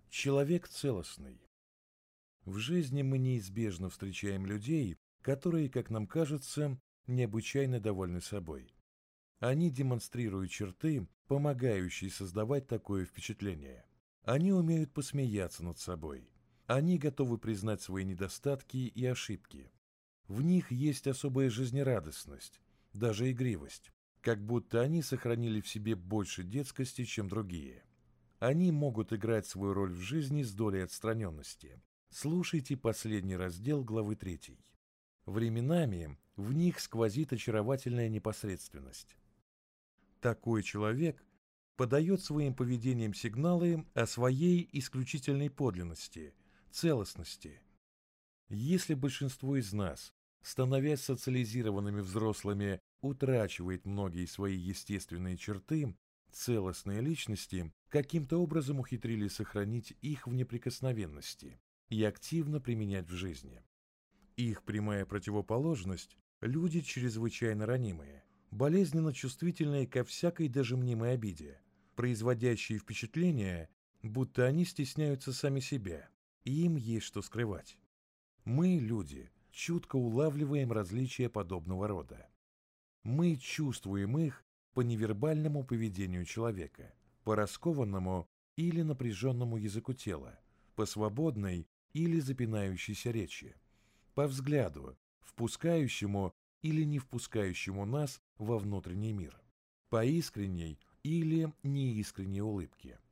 Человек целостный. В жизни мы неизбежно встречаем людей, которые, как нам кажется, необычайно довольны собой. Они демонстрируют черты, помогающие создавать такое впечатление. Они умеют посмеяться над собой. Они готовы признать свои недостатки и ошибки. В них есть особая жизнерадостность, даже игривость, как будто они сохранили в себе больше детскости, чем другие. Они могут играть свою роль в жизни с долей отстраненности. Слушайте последний раздел главы 3. Временами в них сквозит очаровательная непосредственность. Такой человек подает своим поведением сигналы о своей исключительной подлинности, целостности. Если большинство из нас, становясь социализированными взрослыми, утрачивает многие свои естественные черты, целостные личности каким-то образом ухитрились сохранить их в неприкосновенности и активно применять в жизни. Их прямая противоположность – люди чрезвычайно ранимые, болезненно чувствительные ко всякой даже мнимой обиде, производящие впечатление, будто они стесняются сами себя, и им есть что скрывать. Мы, люди, чутко улавливаем различия подобного рода. Мы чувствуем их по невербальному поведению человека, по раскованному или напряженному языку тела, по свободной или запинающейся речи, по взгляду, впускающему или не впускающему нас во внутренний мир, по искренней или неискренней улыбке.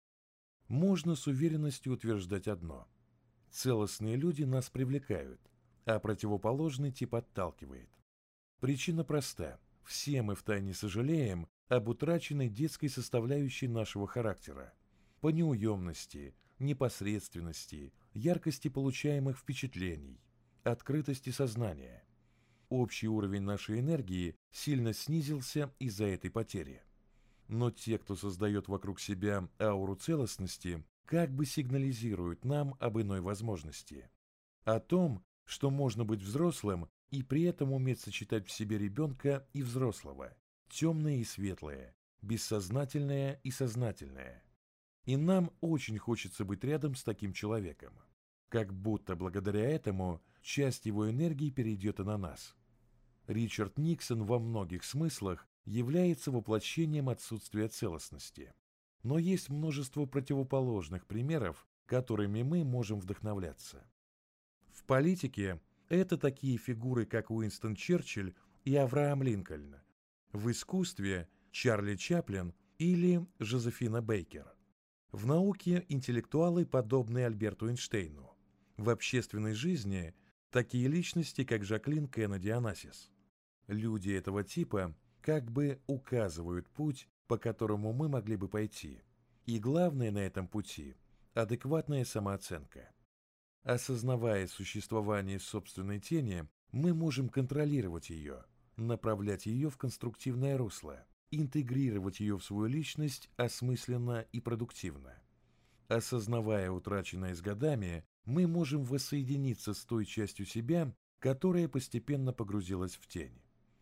Можно с уверенностью утверждать одно: целостные люди нас привлекают, а противоположный тип отталкивает. Причина проста: все мы втайне сожалеем об утраченной детской составляющей нашего характера, по неуемности, непосредственности, яркости получаемых впечатлений, открытости сознания. Общий уровень нашей энергии сильно снизился из-за этой потери. Но те, кто создает вокруг себя ауру целостности, как бы сигнализируют нам об иной возможности. О том, что можно быть взрослым и при этом уметь сочетать в себе ребенка и взрослого, темное и светлое, бессознательное и сознательное. И нам очень хочется быть рядом с таким человеком. Как будто благодаря этому часть его энергии перейдет и на нас. Ричард Никсон во многих смыслах является воплощением отсутствия целостности. Но есть множество противоположных примеров, которыми мы можем вдохновляться. В политике это такие фигуры, как Уинстон Черчилль и Авраам Линкольн. В искусстве Чарли Чаплин или Жозефина Бейкер. В науке интеллектуалы, подобные Альберту Эйнштейну. В общественной жизни такие личности, как Жаклин Кеннеди Онассис. Люди этого типа как бы указывают путь, по которому мы могли бы пойти. И главное на этом пути – адекватная самооценка. Осознавая существование собственной тени, мы можем контролировать ее, направлять ее в конструктивное русло, интегрировать ее в свою личность осмысленно и продуктивно. Осознавая утраченное с годами, мы можем воссоединиться с той частью себя, которая постепенно погрузилась в тень.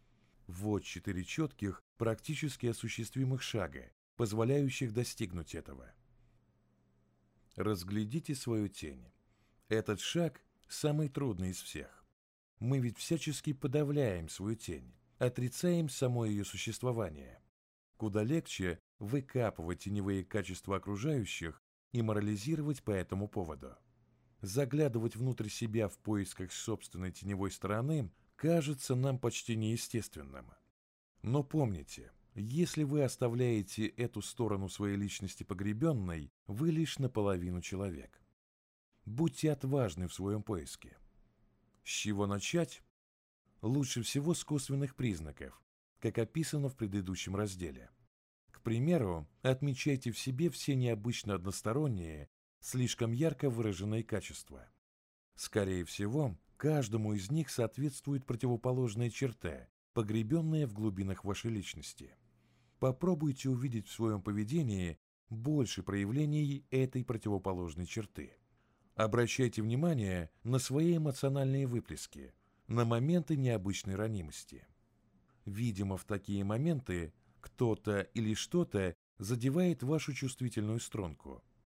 Вот 4 четких, практически осуществимых шага, позволяющих достигнуть этого. Разглядите свою тень. Этот шаг самый трудный из всех. Мы ведь всячески подавляем свою тень, отрицаем само ее существование. Куда легче выкапывать теневые качества окружающих и морализировать по этому поводу. Заглядывать внутрь себя в поисках собственной теневой стороны кажется нам почти неестественным. Но помните, если вы оставляете эту сторону своей личности погребенной, вы лишь наполовину человек. Будьте отважны в своем поиске. С чего начать? Лучше всего с косвенных признаков, как описано в предыдущем разделе. К примеру, отмечайте в себе все необычно односторонние, слишком ярко выраженные качества. Скорее всего, каждому из них соответствует противоположная черта, погребенная в глубинах вашей личности. Попробуйте увидеть в своем поведении больше проявлений этой противоположной черты. Обращайте внимание на свои эмоциональные выплески, на моменты необычной ранимости. Видимо, в такие моменты кто-то или что-то задевает вашу чувствительную струнку.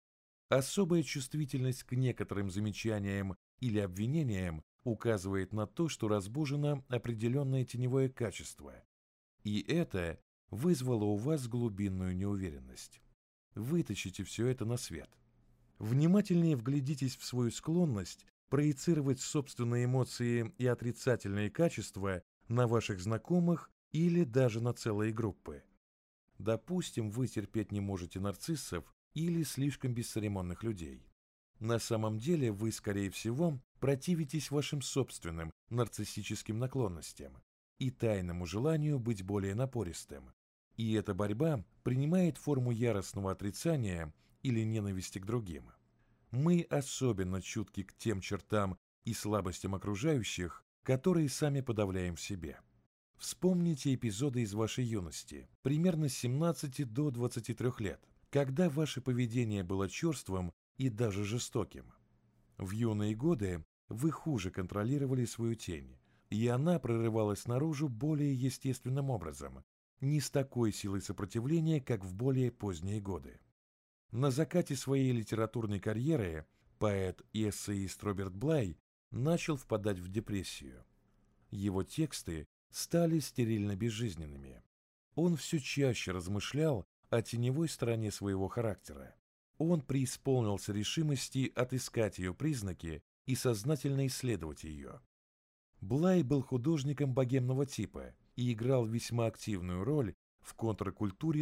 Особая чувствительность к некоторым замечаниям или обвинениям указывает на то, что разбужено определенное теневое качество, и это вызвало у вас глубинную неуверенность. Вытащите все это на свет. Внимательнее вглядитесь в свою склонность проецировать собственные эмоции и отрицательные качества на ваших знакомых или даже на целые группы. Допустим, вы терпеть не можете нарциссов или слишком бесцеремонных людей. На самом деле вы, скорее всего, противитесь вашим собственным нарциссическим наклонностям и тайному желанию быть более напористым. И эта борьба принимает форму яростного отрицания или ненависти к другим. Мы особенно чутки к тем чертам и слабостям окружающих, которые сами подавляем в себе. Вспомните эпизоды из вашей юности, примерно с 17 до 23 лет, когда ваше поведение было черствым и даже жестоким. В юные годы вы хуже контролировали свою тень, и она прорывалась наружу более естественным образом, не с такой силой сопротивления, как в более поздние годы. На закате своей литературной карьеры поэт и эссеист Роберт Блай начал впадать в депрессию. Его тексты стали стерильно безжизненными. Он все чаще размышлял о теневой стороне своего характера. Он преисполнился решимости отыскать ее признаки и сознательно исследовать ее. Блай был художником богемного типа и играл весьма активную роль в контркультуре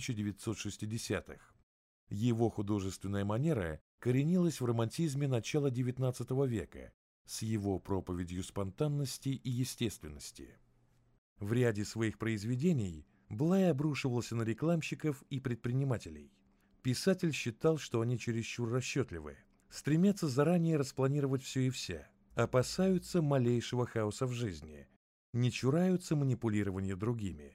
1960-х. Его художественная манера коренилась в романтизме начала XIX века с его проповедью спонтанности и естественности. В ряде своих произведений Блай обрушивался на рекламщиков и предпринимателей. Писатель считал, что они чересчур расчетливы, стремятся заранее распланировать все и вся, опасаются малейшего хаоса в жизни, не чураются манипулирования другими.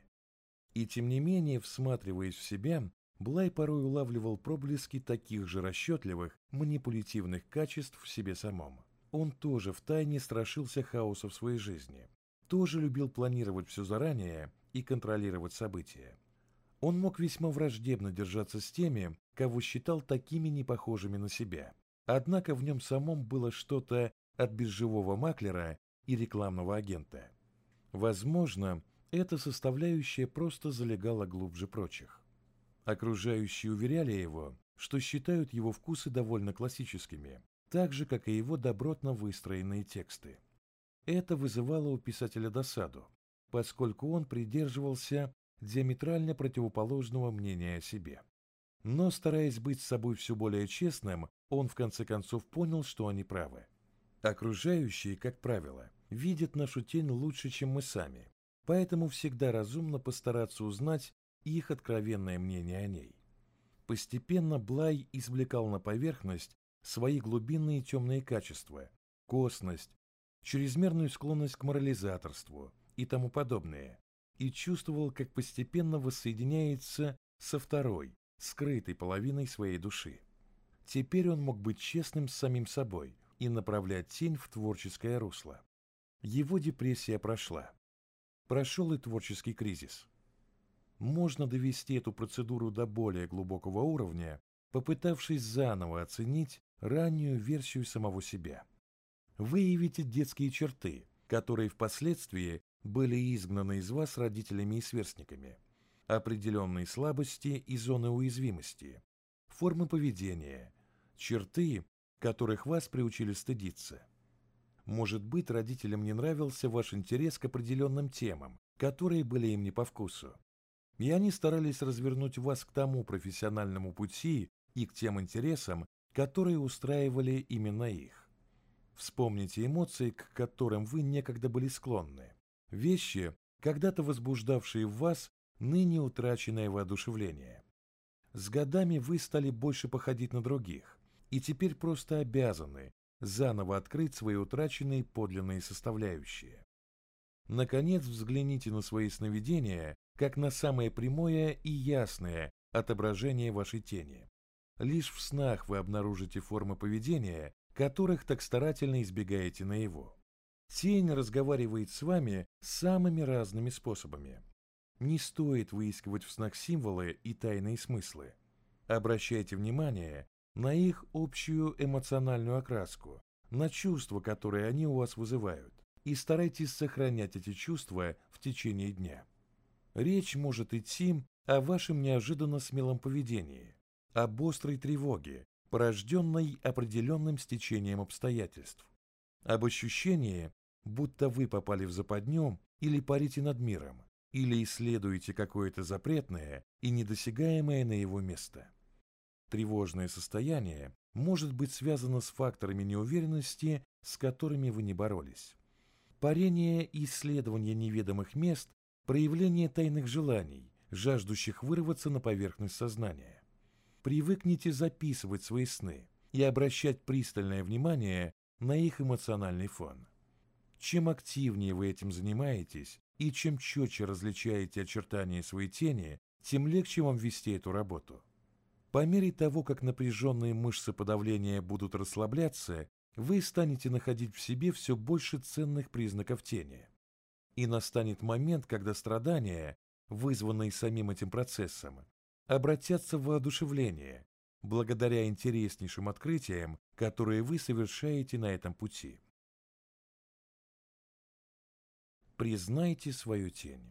И тем не менее, всматриваясь в себя, Блай порой улавливал проблески таких же расчетливых, манипулятивных качеств в себе самом. Он тоже втайне страшился хаоса в своей жизни, тоже любил планировать все заранее и контролировать события. Он мог весьма враждебно держаться с теми, кого считал такими непохожими на себя. Однако в нем самом было что-то от биржевого маклера и рекламного агента. Возможно, эта составляющая просто залегала глубже прочих. Окружающие уверяли его, что считают его вкусы довольно классическими, так же, как и его добротно выстроенные тексты. Это вызывало у писателя досаду, поскольку он придерживался диаметрально противоположного мнения о себе. Но, стараясь быть с собой все более честным, он в конце концов понял, что они правы. Окружающие, как правило, видят нашу тень лучше, чем мы сами, поэтому всегда разумно постараться узнать их откровенное мнение о ней. Постепенно Блай извлекал на поверхность свои глубинные темные качества, косность, чрезмерную склонность к морализаторству и тому подобное, и чувствовал, как постепенно воссоединяется со второй, скрытой половиной своей души. Теперь он мог быть честным с самим собой и направлять тень в творческое русло. Его депрессия прошла. Прошел и творческий кризис. Можно довести эту процедуру до более глубокого уровня, попытавшись заново оценить раннюю версию самого себя. Выявите детские черты, которые впоследствии были изгнаны из вас родителями и сверстниками, определенные слабости и зоны уязвимости, формы поведения, черты, которых вас приучили стыдиться. Может быть, родителям не нравился ваш интерес к определенным темам, которые были им не по вкусу, и они старались развернуть вас к тому профессиональному пути и к тем интересам, которые устраивали именно их. Вспомните эмоции, к которым вы некогда были склонны. Вещи, когда-то возбуждавшие в вас ныне утраченное воодушевление. С годами вы стали больше походить на других, и теперь просто обязаны заново открыть свои утраченные подлинные составляющие. Наконец, взгляните на свои сновидения, как на самое прямое и ясное отображение вашей тени. Лишь в снах вы обнаружите формы поведения, которых так старательно избегаете наяву. Тень разговаривает с вами самыми разными способами. Не стоит выискивать в снах символы и тайные смыслы. Обращайте внимание на их общую эмоциональную окраску, на чувства, которые они у вас вызывают, и старайтесь сохранять эти чувства в течение дня. Речь может идти о вашем неожиданно смелом поведении, об острой тревоге, порожденной определенным стечением обстоятельств, об ощущении, будто вы попали в западню или парите над миром, или исследуете какое-то запретное и недосягаемое на его место. Тревожное состояние может быть связано с факторами неуверенности, с которыми вы не боролись. Парение и исследование неведомых мест – проявление тайных желаний, жаждущих вырваться на поверхность сознания. Привыкните записывать свои сны и обращать пристальное внимание на их эмоциональный фон. Чем активнее вы этим занимаетесь и чем четче различаете очертания своей тени, тем легче вам вести эту работу. По мере того, как напряженные мышцы подавления будут расслабляться, вы станете находить в себе все больше ценных признаков тени. И настанет момент, когда страдания, вызванные самим этим процессом, обратятся в воодушевление, благодаря интереснейшим открытиям, которые вы совершаете на этом пути. Признайте свою тень.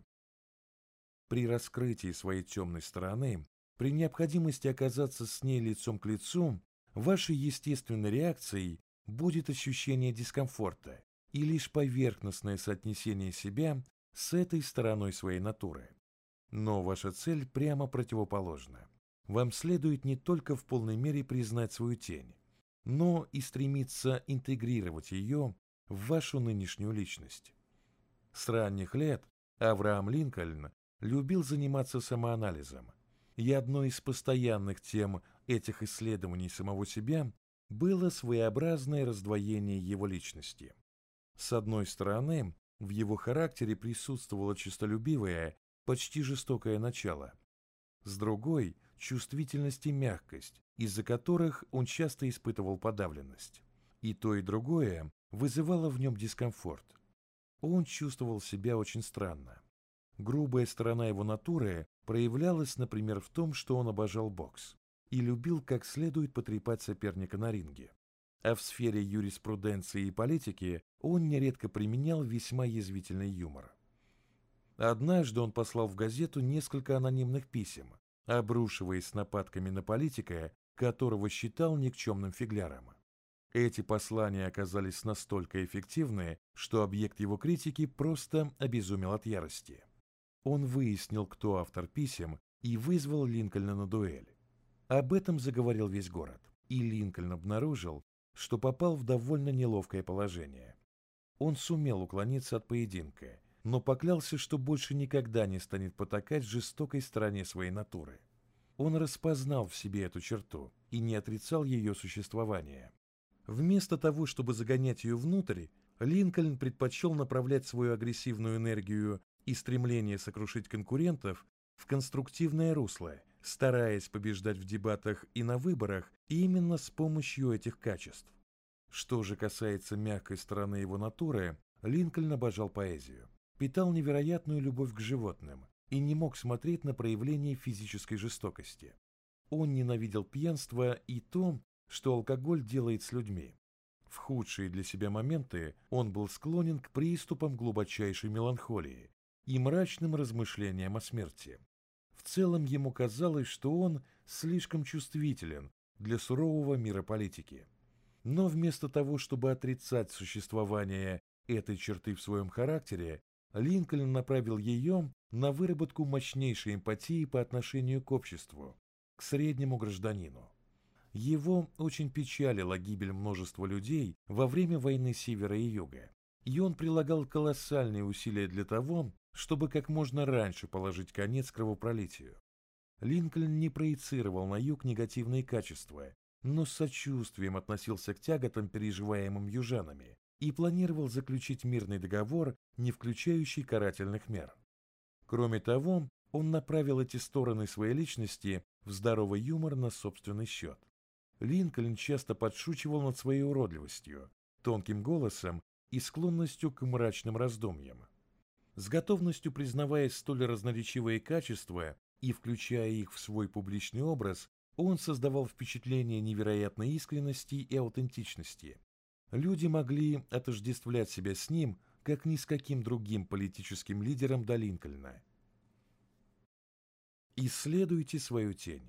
При раскрытии своей темной стороны, при необходимости оказаться с ней лицом к лицу, вашей естественной реакцией будет ощущение дискомфорта и лишь поверхностное соотнесение себя с этой стороной своей натуры. Но ваша цель прямо противоположна. Вам следует не только в полной мере признать свою тень, но и стремиться интегрировать ее в вашу нынешнюю личность. С ранних лет Авраам Линкольн любил заниматься самоанализом, и одной из постоянных тем этих исследований самого себя было своеобразное раздвоение его личности. С одной стороны, в его характере присутствовало честолюбивое, почти жестокое начало. С другой – чувствительность и мягкость, из-за которых он часто испытывал подавленность. И то, и другое вызывало в нем дискомфорт. Он чувствовал себя очень странно. Грубая сторона его натуры проявлялась, например, в том, что он обожал бокс и любил как следует потрепать соперника на ринге. А в сфере юриспруденции и политики он нередко применял весьма язвительный юмор. Однажды он послал в газету несколько анонимных писем, обрушиваясь с нападками на политика, которого считал никчемным фигляром. Эти послания оказались настолько эффективны, что объект его критики просто обезумел от ярости. Он выяснил, кто автор писем, и вызвал Линкольна на дуэль. Об этом заговорил весь город, и Линкольн обнаружил, что попал в довольно неловкое положение. Он сумел уклониться от поединка, но поклялся, что больше никогда не станет потакать жестокой стороне своей натуры. Он распознал в себе эту черту и не отрицал ее существование. Вместо того, чтобы загонять ее внутрь, Линкольн предпочел направлять свою агрессивную энергию и стремление сокрушить конкурентов в конструктивное русло, стараясь побеждать в дебатах и на выборах именно с помощью этих качеств. Что же касается мягкой стороны его натуры, Линкольн обожал поэзию, питал невероятную любовь к животным и не мог смотреть на проявление физической жестокости. Он ненавидел пьянство и то, что алкоголь делает с людьми. В худшие для себя моменты он был склонен к приступам глубочайшей меланхолии и мрачным размышлениям о смерти. В целом ему казалось, что он слишком чувствителен для сурового мира политики. Но вместо того, чтобы отрицать существование этой черты в своем характере, Линкольн направил ее на выработку мощнейшей эмпатии по отношению к обществу, к среднему гражданину. Его очень печалила гибель множества людей во время войны Севера и Юга, и он прилагал колоссальные усилия для того, чтобы как можно раньше положить конец кровопролитию. Линкольн не проецировал на юг негативные качества, но с сочувствием относился к тяготам, переживаемым южанами, и планировал заключить мирный договор, не включающий карательных мер. Кроме того, он направил эти стороны своей личности в здоровый юмор на собственный счет. Линкольн часто подшучивал над своей уродливостью, тонким голосом и склонностью к мрачным раздумьям. С готовностью признавая столь разноречивые качества и включая их в свой публичный образ, Он создавал впечатление невероятной искренности и аутентичности. Люди могли отождествлять себя с ним, как ни с каким другим политическим лидером до Линкольна. Исследуйте свою тень.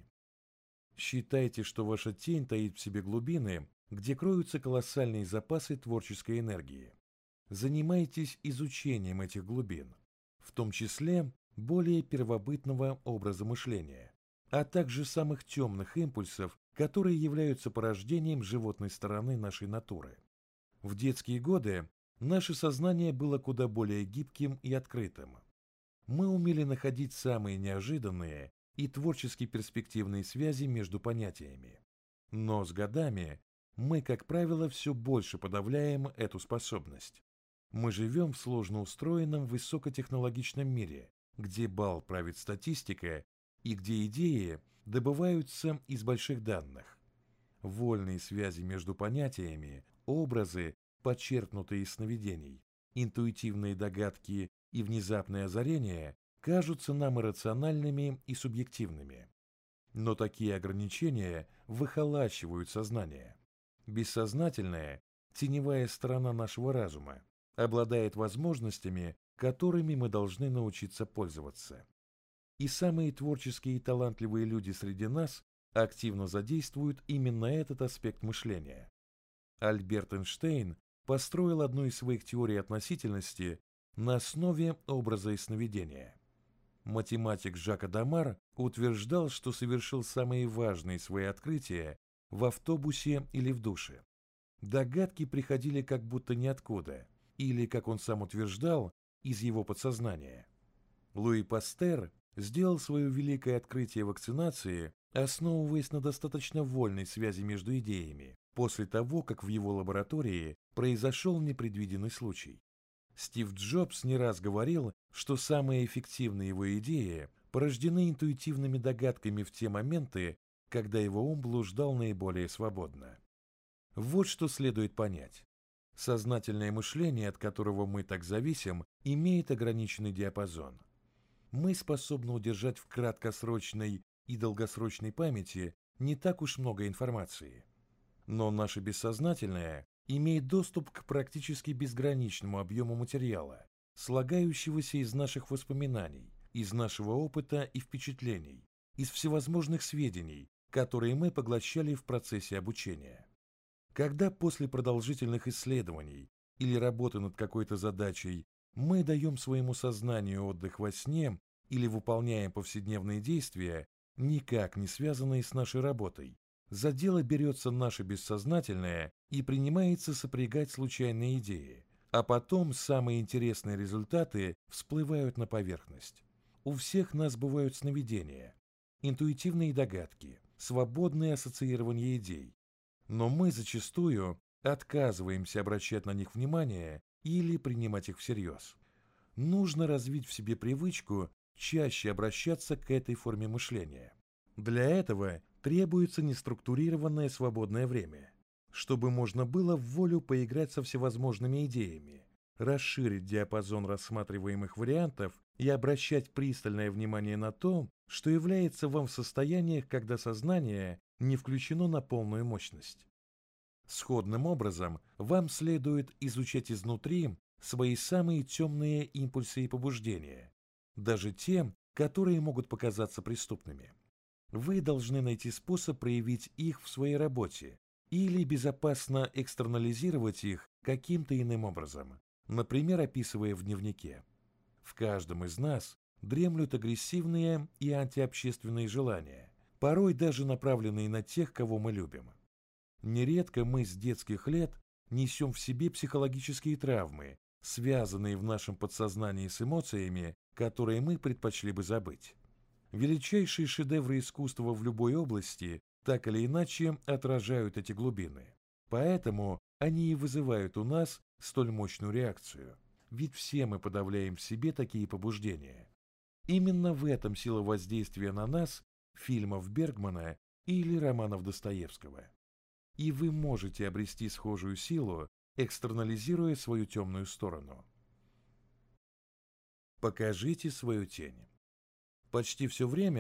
Считайте, что ваша тень таит в себе глубины, где кроются колоссальные запасы творческой энергии. Занимайтесь изучением этих глубин, в том числе более первобытного образа мышления, а также самых темных импульсов, которые являются порождением животной стороны нашей натуры. В детские годы наше сознание было куда более гибким и открытым. Мы умели находить самые неожиданные и творчески перспективные связи между понятиями. Но с годами мы, как правило, все больше подавляем эту способность. Мы живем в сложно устроенном высокотехнологичном мире, где бал правит статистика и где идеи добываются из больших данных. Вольные связи между понятиями, образы, подчеркнутые из сновидений, интуитивные догадки и внезапные озарения кажутся нам иррациональными и субъективными. Но такие ограничения выхолащивают сознание. Бессознательная, теневая сторона нашего разума обладает возможностями, которыми мы должны научиться пользоваться. И самые творческие и талантливые люди среди нас активно задействуют именно этот аспект мышления. Альберт Эйнштейн построил одну из своих теорий относительности на основе образа и сновидения. Математик Жак Адамар утверждал, что совершил самые важные свои открытия в автобусе или в душе. Догадки приходили как будто ниоткуда, или, как он сам утверждал, из его подсознания. Луи Пастер сделал свое великое открытие вакцинации, основываясь на достаточно вольной связи между идеями, после того, как в его лаборатории произошел непредвиденный случай. Стив Джобс не раз говорил, что самые эффективные его идеи порождены интуитивными догадками в те моменты, когда его ум блуждал наиболее свободно. Вот что следует понять. Сознательное мышление, от которого мы так зависим, имеет ограниченный диапазон. Мы способны удержать в краткосрочной и долгосрочной памяти не так уж много информации. Но наше бессознательное имеет доступ к практически безграничному объему материала, слагающегося из наших воспоминаний, из нашего опыта и впечатлений, из всевозможных сведений, которые мы поглощали в процессе обучения. Когда после продолжительных исследований или работы над какой-то задачей мы даем своему сознанию отдых во сне или выполняем повседневные действия, никак не связанные с нашей работой, за дело берется наше бессознательное и принимается сопрягать случайные идеи, а потом самые интересные результаты всплывают на поверхность. У всех нас бывают сновидения, интуитивные догадки, свободное ассоциирование идей, но мы зачастую отказываемся обращать на них внимание или принимать их всерьез. Нужно развить в себе привычку чаще обращаться к этой форме мышления. Для этого требуется неструктурированное свободное время, чтобы можно было в волю поиграть со всевозможными идеями, расширить диапазон рассматриваемых вариантов и обращать пристальное внимание на то, что является вам в состояниях, когда сознание не включено на полную мощность. Сходным образом вам следует изучать изнутри свои самые темные импульсы и побуждения, даже те, которые могут показаться преступными. Вы должны найти способ проявить их в своей работе или безопасно экстернализировать их каким-то иным образом, например, описывая в дневнике. В каждом из нас дремлют агрессивные и антиобщественные желания, порой даже направленные на тех, кого мы любим. Нередко мы с детских лет несем в себе психологические травмы, связанные в нашем подсознании с эмоциями, которые мы предпочли бы забыть. Величайшие шедевры искусства в любой области так или иначе отражают эти глубины. Поэтому они и вызывают у нас столь мощную реакцию. Ведь все мы подавляем в себе такие побуждения. Именно в этом сила воздействия на нас фильмов Бергмана или романов Достоевского. И вы можете обрести схожую силу, экстернализируя свою темную сторону. Покажите свою тень. Почти все время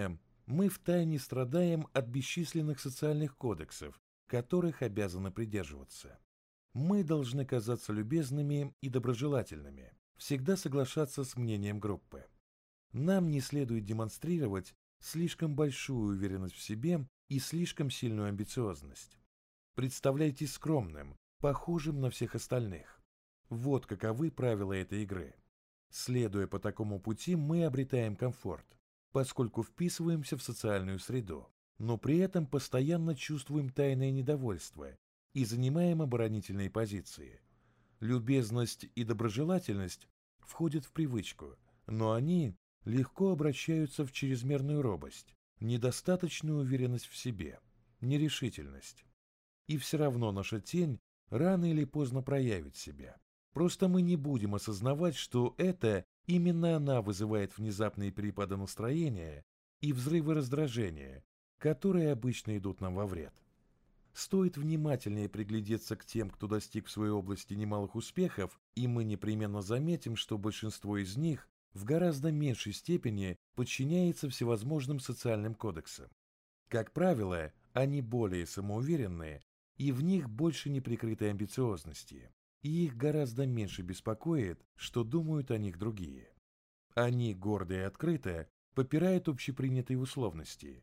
мы втайне страдаем от бесчисленных социальных кодексов, которых обязаны придерживаться. Мы должны казаться любезными и доброжелательными, всегда соглашаться с мнением группы. Нам не следует демонстрировать слишком большую уверенность в себе и слишком сильную амбициозность. Представляйтесь скромным, похожим на всех остальных. Вот каковы правила этой игры. Следуя по такому пути, мы обретаем комфорт, поскольку вписываемся в социальную среду, но при этом постоянно чувствуем тайное недовольство и занимаем оборонительные позиции. Любезность и доброжелательность входят в привычку, но они легко обращаются в чрезмерную робость, недостаточную уверенность в себе, нерешительность. И все равно наша тень рано или поздно проявит себя. Просто мы не будем осознавать, что это именно она вызывает внезапные перепады настроения и взрывы раздражения, которые обычно идут нам во вред. Стоит внимательнее приглядеться к тем, кто достиг в своей области немалых успехов, и мы непременно заметим, что большинство из них в гораздо меньшей степени подчиняется всевозможным социальным кодексам. Как правило, они более самоуверенные, и в них больше неприкрытой амбициозности, и их гораздо меньше беспокоит, что думают о них другие. Они гордо и открыто попирают общепринятые условности,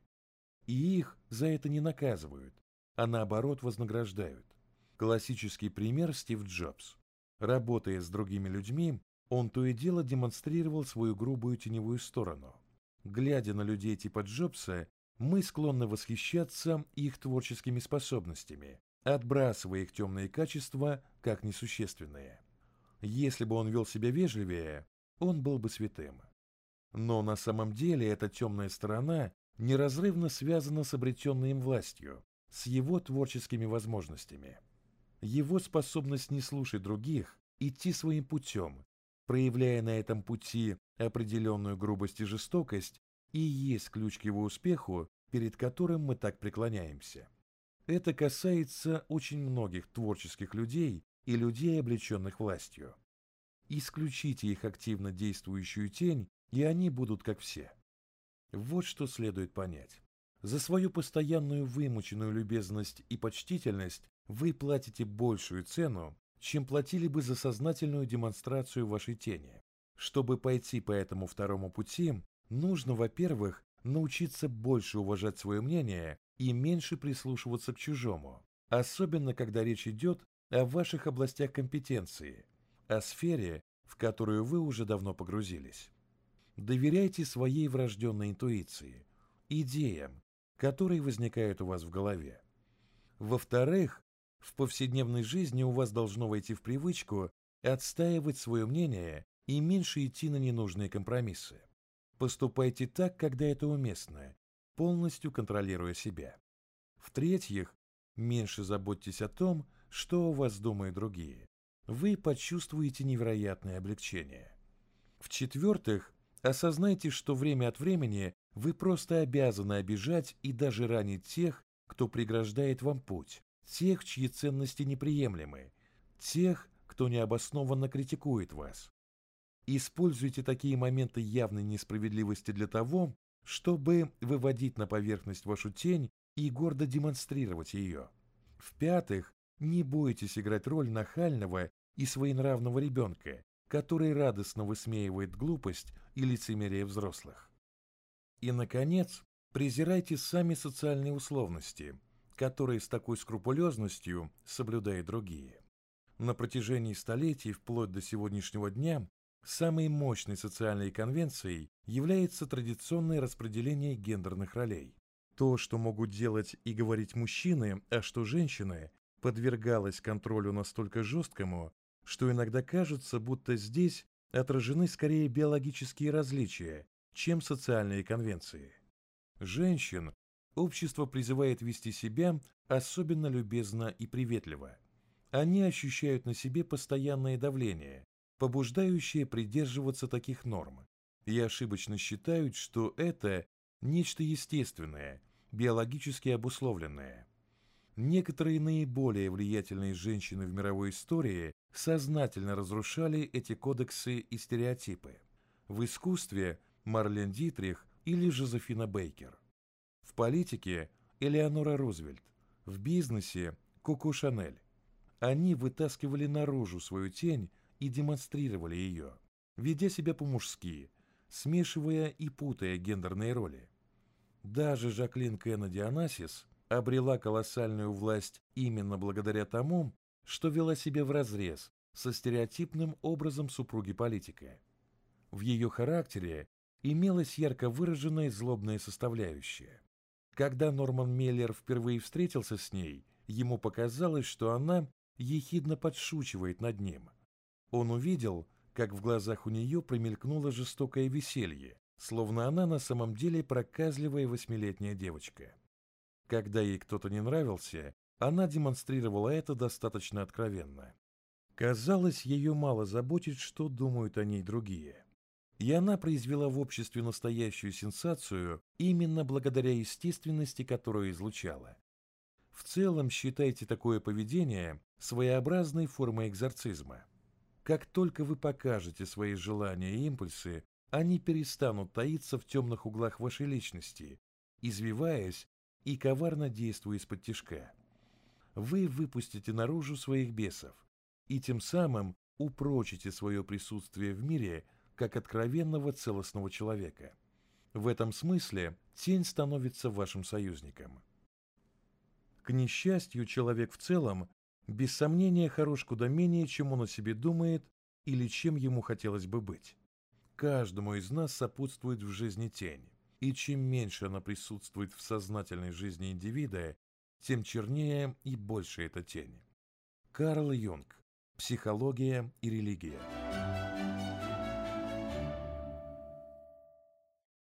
и их за это не наказывают, а наоборот вознаграждают. Классический пример — Стив Джобс. Работая с другими людьми, он то и дело демонстрировал свою грубую теневую сторону. Глядя на людей типа Джобса, мы склонны восхищаться их творческими способностями, отбрасывая их темные качества как несущественные. Если бы он вел себя вежливее, он был бы святым. Но на самом деле эта темная сторона неразрывно связана с обретенной им властью, с его творческими возможностями. Его способность не слушать других, идти своим путем, проявляя на этом пути определенную грубость и жестокость, и есть ключ к его успеху, перед которым мы так преклоняемся. Это касается очень многих творческих людей и людей, облеченных властью. Исключите их активно действующую тень, и они будут как все. Вот что следует понять. За свою постоянную вымученную любезность и почтительность вы платите большую цену, чем платили бы за сознательную демонстрацию вашей тени. Чтобы пойти по этому второму пути, нужно, во-первых, научиться больше уважать свое мнение и меньше прислушиваться к чужому, особенно когда речь идет о ваших областях компетенции, о сфере, в которую вы уже давно погрузились. Доверяйте своей врожденной интуиции, идеям, которые возникают у вас в голове. Во-вторых, в повседневной жизни у вас должно войти в привычку отстаивать свое мнение и меньше идти на ненужные компромиссы. Поступайте так, когда это уместно, полностью контролируя себя. В-третьих, меньше заботьтесь о том, что о вас думают другие. Вы почувствуете невероятное облегчение. В-четвертых, осознайте, что время от времени вы просто обязаны обижать и даже ранить тех, кто преграждает вам путь, тех, чьи ценности неприемлемы, тех, кто необоснованно критикует вас. Используйте такие моменты явной несправедливости для того, чтобы выводить на поверхность вашу тень и гордо демонстрировать ее. В-пятых, не бойтесь играть роль нахального и своенравного ребенка, который радостно высмеивает глупость и лицемерие взрослых. И, наконец, презирайте сами социальные условности, которые с такой скрупулезностью соблюдают другие. На протяжении столетий, вплоть до сегодняшнего дня, самой мощной социальной конвенцией является традиционное распределение гендерных ролей. То, что могут делать и говорить мужчины, а что женщины, подвергалось контролю настолько жесткому, что иногда кажется, будто здесь отражены скорее биологические различия, чем социальные конвенции. Женщин общество призывает вести себя особенно любезно и приветливо. Они ощущают на себе постоянное давление, побуждающее придерживаться таких норм, и ошибочно считают, что это нечто естественное, биологически обусловленное. Некоторые наиболее влиятельные женщины в мировой истории сознательно разрушали эти кодексы и стереотипы. В искусстве Марлен Дитрих или Жозефина Бейкер. В политике – Элеонора Рузвельт, в бизнесе – Коко Шанель. Они вытаскивали наружу свою тень и демонстрировали ее, ведя себя по-мужски, смешивая и путая гендерные роли. Даже Жаклин Кеннеди Онассис обрела колоссальную власть именно благодаря тому, что вела себя вразрез со стереотипным образом супруги политика. В ее характере имелась ярко выраженная злобная составляющая. Когда Норман Миллер впервые встретился с ней, ему показалось, что она ехидно подшучивает над ним. Он увидел, как в глазах у нее промелькнуло жестокое веселье, словно она на самом деле проказливая 8-летняя девочка. Когда ей кто-то не нравился, она демонстрировала это достаточно откровенно. Казалось, ее мало заботит, что думают о ней другие. И она произвела в обществе настоящую сенсацию именно благодаря естественности, которую излучала. В целом, считайте такое поведение своеобразной формой экзорцизма. Как только вы покажете свои желания и импульсы, они перестанут таиться в темных углах вашей личности, извиваясь и коварно действуя из-под тишка. Вы выпустите наружу своих бесов и тем самым упрочите свое присутствие в мире как откровенного целостного человека. В этом смысле тень становится вашим союзником. К несчастью, человек в целом, без сомнения, хорош куда менее, чем он о себе думает или чем ему хотелось бы быть. Каждому из нас сопутствует в жизни тень, и чем меньше она присутствует в сознательной жизни индивида, тем чернее и больше эта тень. Карл Юнг. Психология и религия.